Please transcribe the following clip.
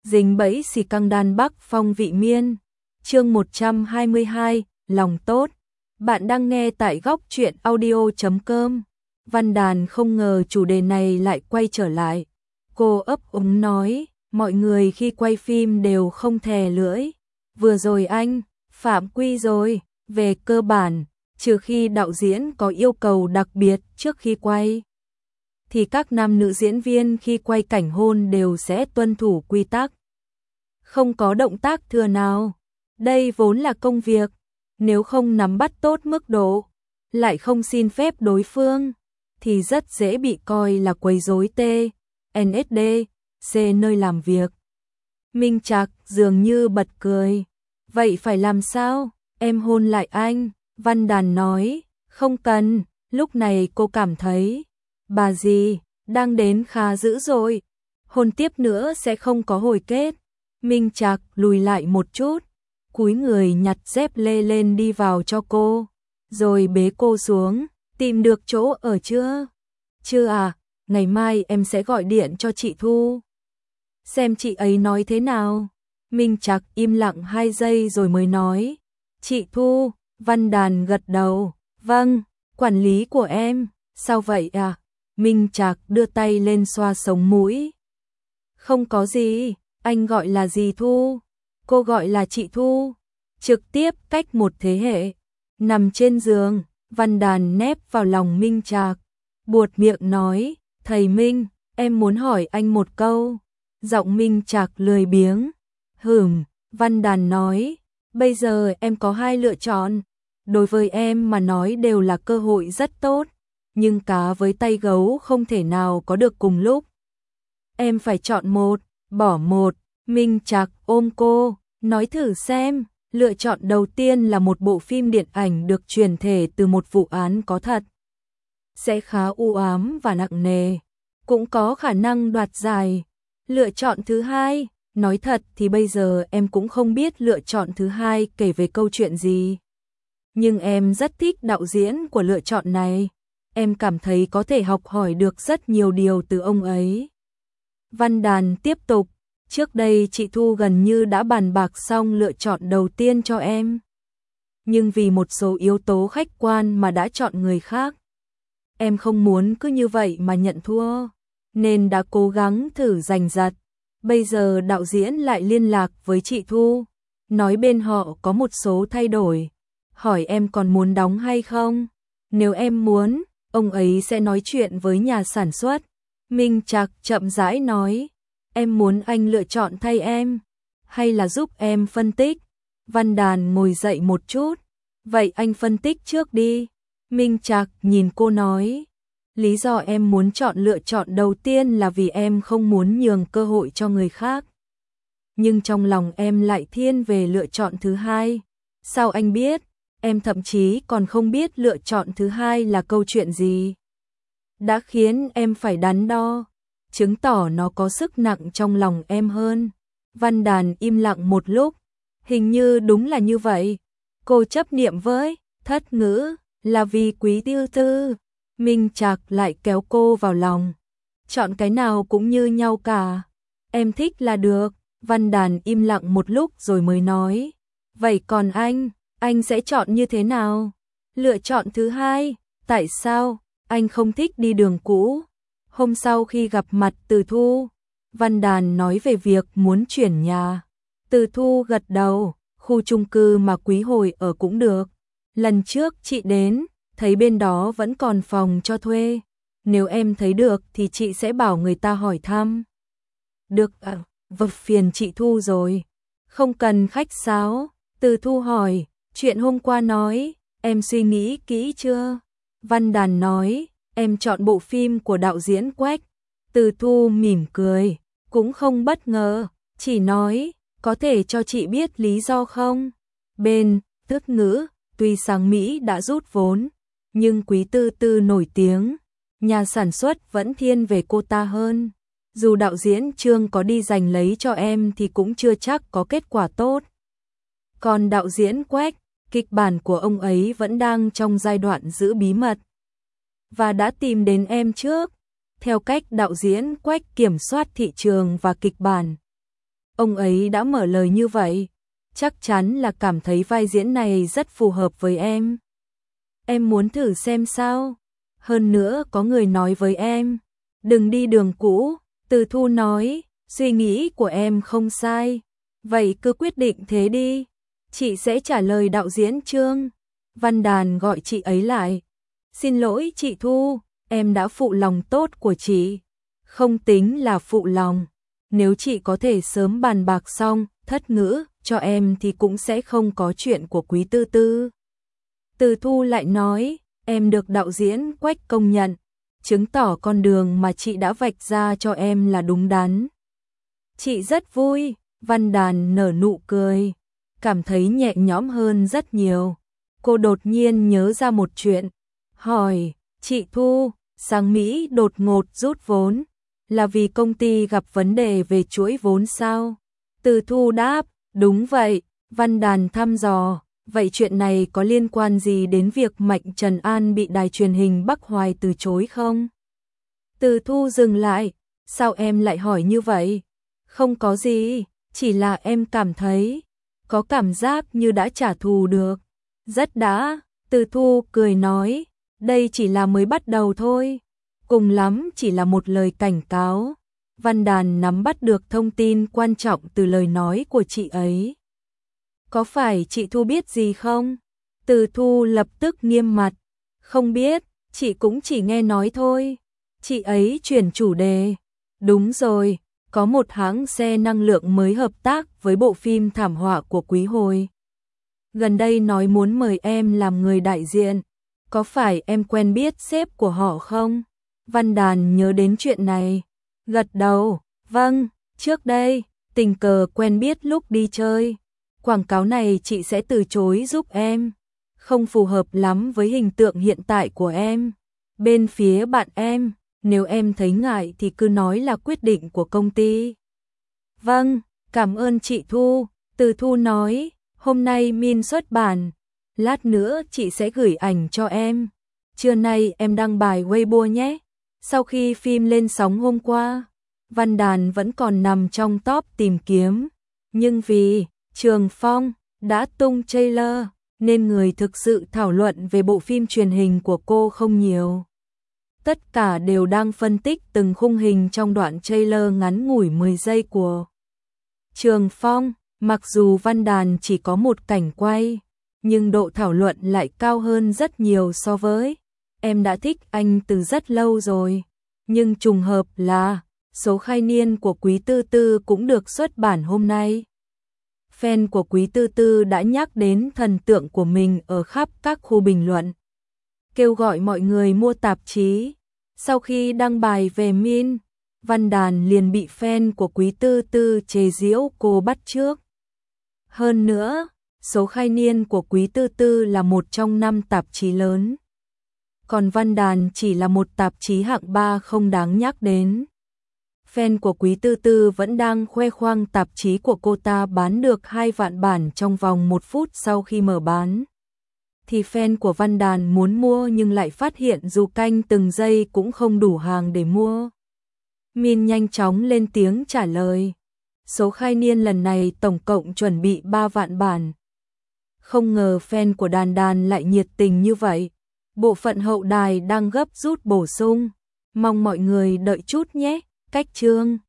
dính bẫy xì căng đan Bắc Phong vị miên. Chương 122, lòng tốt. Bạn đang nghe tại góc truyện audio.com. Văn Đàn không ngờ chủ đề này lại quay trở lại. Cô ấp úng nói, mọi người khi quay phim đều không thè lưỡi. Vừa rồi anh phạm quy rồi, về cơ bản, trừ khi đạo diễn có yêu cầu đặc biệt trước khi quay, thì các nam nữ diễn viên khi quay cảnh hôn đều sẽ tuân thủ quy tắc. Không có động tác thừa nào. Đây vốn là công việc, nếu không nắm bắt tốt mức độ, lại không xin phép đối phương, thì rất dễ bị coi là quấy rối TNSD, C nơi làm việc. Minh Trạc dường như bật cười. Vậy phải làm sao? Em hôn lại anh. Văn Đàn nói, không cần. Lúc này cô cảm thấy, bà dì, đang đến khá dữ rồi. Hôn tiếp nữa sẽ không có hồi kết. Minh Trạc lùi lại một chút, cúi người nhặt dép lê lên đi vào cho cô, rồi bế cô xuống. Tìm được chỗ ở chưa? Chưa à, ngày mai em sẽ gọi điện cho chị Thu, xem chị ấy nói thế nào. Minh Trạc im lặng 2 giây rồi mới nói, chị Thu. Văn Đàn gật đầu, vâng, quản lý của em. Sao vậy à? Minh Trạc đưa tay lên xoa sống mũi. Không có gì, anh gọi là dì Thu, cô gọi là chị Thu. Trực tiếp cách một thế hệ. Nằm trên giường, Văn Đàn nép vào lòng Minh Trạc, buột miệng nói, thầy Minh, em muốn hỏi anh một câu. Giọng Minh Trạc lười biếng. Văn Đàn nói, bây giờ em có 2 lựa chọn. Đối với em mà nói đều là cơ hội rất tốt, nhưng cá với tay gấu không thể nào có được cùng lúc. Em phải chọn một, bỏ một. Minh Trạc ôm cô, nói thử xem. Lựa chọn đầu tiên là một bộ phim điện ảnh được chuyển thể từ một vụ án có thật, sẽ khá u ám và nặng nề, cũng có khả năng đoạt giải. Lựa chọn thứ hai, nói thật thì bây giờ em cũng không biết lựa chọn thứ hai kể về câu chuyện gì. Nhưng em rất thích đạo diễn của lựa chọn này. Em cảm thấy có thể học hỏi được rất nhiều điều từ ông ấy. Văn Đàn tiếp tục, trước đây chị Thu gần như đã bàn bạc xong lựa chọn đầu tiên cho em, nhưng vì một số yếu tố khách quan mà đã chọn người khác. Em không muốn cứ như vậy mà nhận thua, nên đã cố gắng thử giành giật. Bây giờ đạo diễn lại liên lạc với chị Thu, nói bên họ có một số thay đổi, hỏi em còn muốn đóng hay không. Nếu em muốn, ông ấy sẽ nói chuyện với nhà sản xuất. Minh Trạc chậm rãi nói, em muốn anh lựa chọn thay em, hay là giúp em phân tích? Văn Đàn ngồi dậy một chút, vậy anh phân tích trước đi. Minh Trạc nhìn cô nói, lý do em muốn chọn lựa chọn đầu tiên là vì em không muốn nhường cơ hội cho người khác. Nhưng trong lòng em lại thiên về lựa chọn thứ hai. Sao anh biết? Em thậm chí còn không biết lựa chọn thứ hai là câu chuyện gì. Đã khiến em phải đắn đo, chứng tỏ nó có sức nặng trong lòng em hơn. Văn Đàn im lặng một lúc, hình như đúng là như vậy. Cô chấp niệm với thất ngữ là vì quý tiêu tư. Minh Trạc lại kéo cô vào lòng, chọn cái nào cũng như nhau cả, em thích là được. Văn Đàn im lặng một lúc rồi mới nói, vậy còn anh sẽ chọn như thế nào? Lựa chọn thứ hai. Tại sao? Anh không thích đi đường cũ. Hôm sau khi gặp mặt Từ Thu, Văn Đàn nói về việc muốn chuyển nhà. Từ Thu gật đầu, khu chung cư mà Quý Hồi ở cũng được. Lần trước chị đến, thấy bên đó vẫn còn phòng cho thuê. Nếu em thấy được thì chị sẽ bảo người ta hỏi thăm. Được ạ, phiền chị Thu rồi. Không cần khách sáo. Từ Thu hỏi, chuyện hôm qua nói, em suy nghĩ kỹ chưa? Văn Đàn nói, em chọn bộ phim của đạo diễn Quách. Từ Thu mỉm cười, cũng không bất ngờ, chỉ nói, có thể cho chị biết lý do không? Bên Tước Ngữ, tuy Sáng Mỹ đã rút vốn, nhưng Quý Tư Tư nổi tiếng, nhà sản xuất vẫn thiên về cô ta hơn. Dù đạo diễn Trương có đi giành lấy cho em thì cũng chưa chắc có kết quả tốt. Còn đạo diễn Quách, kịch bản của ông ấy vẫn đang trong giai đoạn giữ bí mật, và đã tìm đến em trước. Theo cách đạo diễn Quách kiểm soát thị trường và kịch bản, ông ấy đã mở lời như vậy, chắc chắn là cảm thấy vai diễn này rất phù hợp với em. Em muốn thử xem sao? Hơn nữa có người nói với em, đừng đi đường cũ. Từ Thu nói, suy nghĩ của em không sai, vậy cứ quyết định thế đi. Chị sẽ trả lời đạo diễn Trương. Văn Đàn gọi chị ấy lại. Xin lỗi chị Thu, em đã phụ lòng tốt của chị. Không tính là phụ lòng. Nếu chị có thể sớm bàn bạc xong, thất ngữ, cho em thì cũng sẽ không có chuyện của Quý Tư Tư. Từ Thu lại nói, em được đạo diễn Quách công nhận, chứng tỏ con đường mà chị đã vạch ra cho em là đúng đắn. Chị rất vui. Văn Đàn nở nụ cười, cảm thấy nhẹ nhõm hơn rất nhiều. Cô đột nhiên nhớ ra một chuyện, hỏi, chị Thu, sang Mỹ đột ngột rút vốn, là vì công ty gặp vấn đề về chuỗi vốn sao? Từ Thu đáp, đúng vậy. Văn Đàn thăm dò, vậy chuyện này có liên quan gì đến việc Mạnh Trần An bị đài truyền hình Bắc Hoài từ chối không? Từ Thu dừng lại, sao em lại hỏi như vậy? Không có gì, chỉ là em cảm thấy, có cảm giác như đã trả thù được. Rất đã, Từ Thu cười nói, đây chỉ là mới bắt đầu thôi, cùng lắm chỉ là một lời cảnh cáo. Văn Đàn nắm bắt được thông tin quan trọng từ lời nói của chị ấy. Có phải chị Thu biết gì không? Từ Thu lập tức nghiêm mặt, không biết, chị cũng chỉ nghe nói thôi. Chị ấy chuyển chủ đề, đúng rồi, có một hãng xe năng lượng mới hợp tác với bộ phim thảm họa của Quý Hồi. Gần đây nói muốn mời em làm người đại diện, có phải em quen biết sếp của họ không? Văn Đàn nhớ đến chuyện này, gật đầu, vâng, trước đây, tình cờ quen biết lúc đi chơi. Quảng cáo này chị sẽ từ chối giúp em, không phù hợp lắm với hình tượng hiện tại của em. Bên phía bạn em, nếu em thấy ngại thì cứ nói là quyết định của công ty. Vâng, cảm ơn chị Thu. Từ Thu nói, hôm nay Min xuất bản, lát nữa chị sẽ gửi ảnh cho em. Trưa nay em đăng bài Weibo nhé. Sau khi phim lên sóng hôm qua, Văn Đàn vẫn còn nằm trong top tìm kiếm, nhưng vì Trường Phong đã tung trailer nên người thực sự thảo luận về bộ phim truyền hình của cô không nhiều. Tất cả đều đang phân tích từng khung hình trong đoạn trailer ngắn ngủi 10 giây của Trường Phong. Mặc dù Văn Đàn chỉ có một cảnh quay, nhưng độ thảo luận lại cao hơn rất nhiều so với em đã thích anh từ rất lâu rồi. Nhưng trùng hợp là số khai niên của Quý Tư Tư cũng được xuất bản hôm nay. Fan của Quý Tư Tư đã nhắc đến thần tượng của mình ở khắp các khu bình luận, kêu gọi mọi người mua tạp chí. Sau khi đăng bài về Min, Văn Đàn liền bị fan của Quý Tư Tư chế giễu cô bắt chước. Hơn nữa, số khai niên của Quý Tư Tư là một trong 5 tạp chí lớn, còn Văn Đàn chỉ là một tạp chí hạng 3 không đáng nhắc đến. Fan của Quý Tư Tư vẫn đang khoe khoang tạp chí của cô ta bán được 2 vạn bản trong vòng 1 phút sau khi mở bán. Thì fan của Văn Đàn muốn mua nhưng lại phát hiện dù canh từng giây cũng không đủ hàng để mua. Min nhanh chóng lên tiếng trả lời. Số khai niên lần này tổng cộng chuẩn bị 3 vạn bản. Không ngờ fan của Đàn Đàn lại nhiệt tình như vậy. Bộ phận hậu đài đang gấp rút bổ sung. Mong mọi người đợi chút nhé. Cách chương